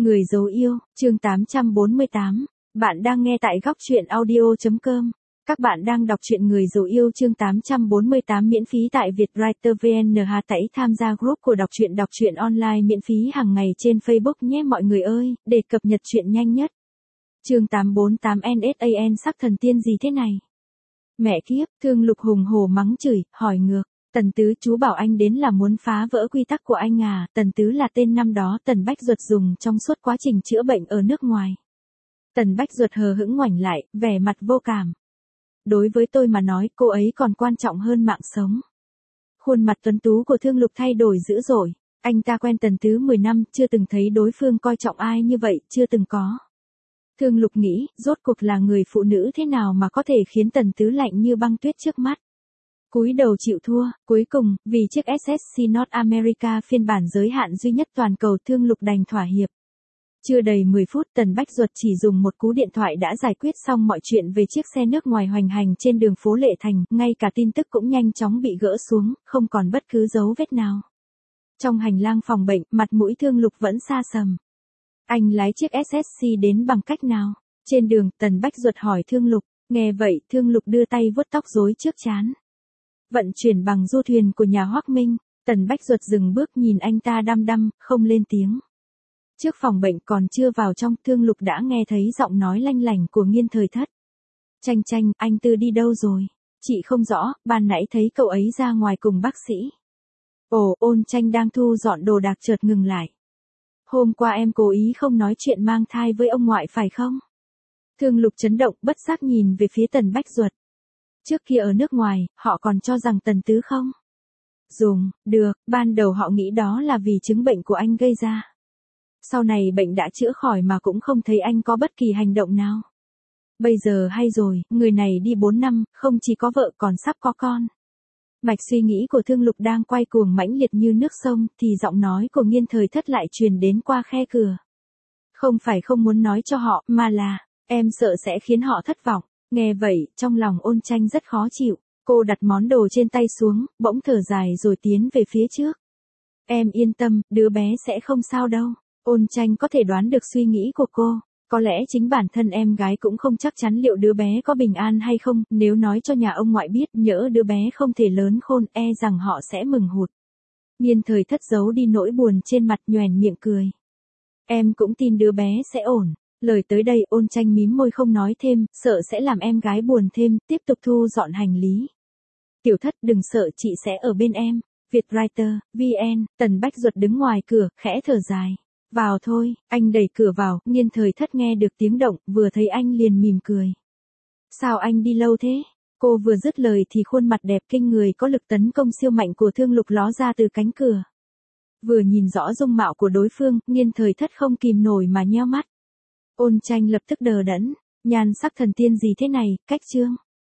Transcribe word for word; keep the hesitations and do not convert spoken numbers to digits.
Người dấu yêu, chương tám trăm bốn mươi tám. Bạn đang nghe tại góc truyện audio chấm com. Các bạn đang đọc truyện Người dấu yêu chương tám trăm bốn mươi tám miễn phí tại Vietwriter vê en. Hà tẩy tham gia group của đọc truyện đọc truyện online miễn phí hàng ngày trên Facebook nhé mọi người ơi, để cập nhật truyện nhanh nhất. Chương tám trăm bốn mươi tám en ét a en sắc thần tiên gì thế này? Mẹ kiếp, Thương Lục hùng hổ mắng chửi, hỏi ngược. Tần Tứ, chú bảo anh đến là muốn phá vỡ quy tắc của anh à? Tần Tứ là tên năm đó Tần Bách Duật dùng trong suốt quá trình chữa bệnh ở nước ngoài. Tần Bách Duật hờ hững ngoảnh lại, vẻ mặt vô cảm. Đối với tôi mà nói, cô ấy còn quan trọng hơn mạng sống. Khuôn mặt tuấn tú của Thương Lục thay đổi dữ dội. Anh ta quen Tần Tứ mười năm, chưa từng thấy đối phương coi trọng ai như vậy, chưa từng có. Thương Lục nghĩ, rốt cuộc là người phụ nữ thế nào mà có thể khiến Tần Tứ lạnh như băng tuyết trước mắt. Cúi đầu chịu thua, cuối cùng, vì chiếc ét ét xê North America phiên bản giới hạn duy nhất toàn cầu, Thương Lục đành thỏa hiệp. Chưa đầy mười phút, Tần Bách Duật chỉ dùng một cú điện thoại đã giải quyết xong mọi chuyện về chiếc xe nước ngoài hoành hành trên đường phố Lệ Thành, ngay cả tin tức cũng nhanh chóng bị gỡ xuống, không còn bất cứ dấu vết nào. Trong hành lang phòng bệnh, mặt mũi Thương Lục vẫn xa sầm. Anh lái chiếc ét ét xê đến bằng cách nào? Trên đường, Tần Bách Duật hỏi Thương Lục, nghe vậy, Thương Lục đưa tay vuốt tóc rối trước trán. Vận chuyển bằng du thuyền của nhà Hoắc Minh. Tần Bách Duật dừng bước nhìn anh ta đăm đăm, không lên tiếng. Trước phòng bệnh còn chưa vào trong, Thương Lục đã nghe thấy giọng nói lanh lảnh của Nghiên Thời Thất. Chanh chanh, anh Tư đi đâu rồi? Chị không rõ, ban nãy thấy cậu ấy ra ngoài cùng bác sĩ. Ồ, Ôn Tranh đang thu dọn đồ đạc chợt ngừng lại. Hôm qua em cố ý không nói chuyện mang thai với ông ngoại phải không? Thương Lục chấn động, bất giác nhìn về phía Tần Bách Duật. Trước kia ở nước ngoài, họ còn cho rằng Tần Tứ không dùng được, ban đầu họ nghĩ đó là vì chứng bệnh của anh gây ra. Sau này bệnh đã chữa khỏi mà cũng không thấy anh có bất kỳ hành động nào. Bây giờ hay rồi, người này đi bốn năm, không chỉ có vợ còn sắp có con. Mạch suy nghĩ của Thương Lục đang quay cuồng mãnh liệt như nước sông, thì giọng nói của Nghiên Thời Thất lại truyền đến qua khe cửa. Không phải không muốn nói cho họ, mà là, em sợ sẽ khiến họ thất vọng. Nghe vậy, trong lòng Ôn Tranh rất khó chịu, cô đặt món đồ trên tay xuống, bỗng thở dài rồi tiến về phía trước. Em yên tâm, đứa bé sẽ không sao đâu. Ôn Tranh có thể đoán được suy nghĩ của cô, có lẽ chính bản thân em gái cũng không chắc chắn liệu đứa bé có bình an hay không, nếu nói cho nhà ông ngoại biết, nhỡ đứa bé không thể lớn khôn, e rằng họ sẽ mừng hụt. Nghiên Thời Thất giấu đi nỗi buồn trên mặt, nhoẻn miệng cười. Em cũng tin đứa bé sẽ ổn. Lời tới đây, Ôn Tranh mím môi không nói thêm, sợ sẽ làm em gái buồn thêm, tiếp tục thu dọn hành lý. Tiểu Thất, đừng sợ, chị sẽ ở bên em. Vietwriter, vê en. Tần Bách Duật đứng ngoài cửa, khẽ thở dài. Vào thôi, anh đẩy cửa vào, Nghiên Thời Thất nghe được tiếng động, vừa thấy anh liền mỉm cười. Sao anh đi lâu thế? Cô vừa dứt lời thì khuôn mặt đẹp kinh người có lực tấn công siêu mạnh của Thương Lục ló ra từ cánh cửa. Vừa nhìn rõ dung mạo của đối phương, Nghiên Thời Thất không kìm nổi mà nheo mắt. Ôn Tranh lập tức đờ đẫn, nhan sắc thần tiên gì thế này, cách chương.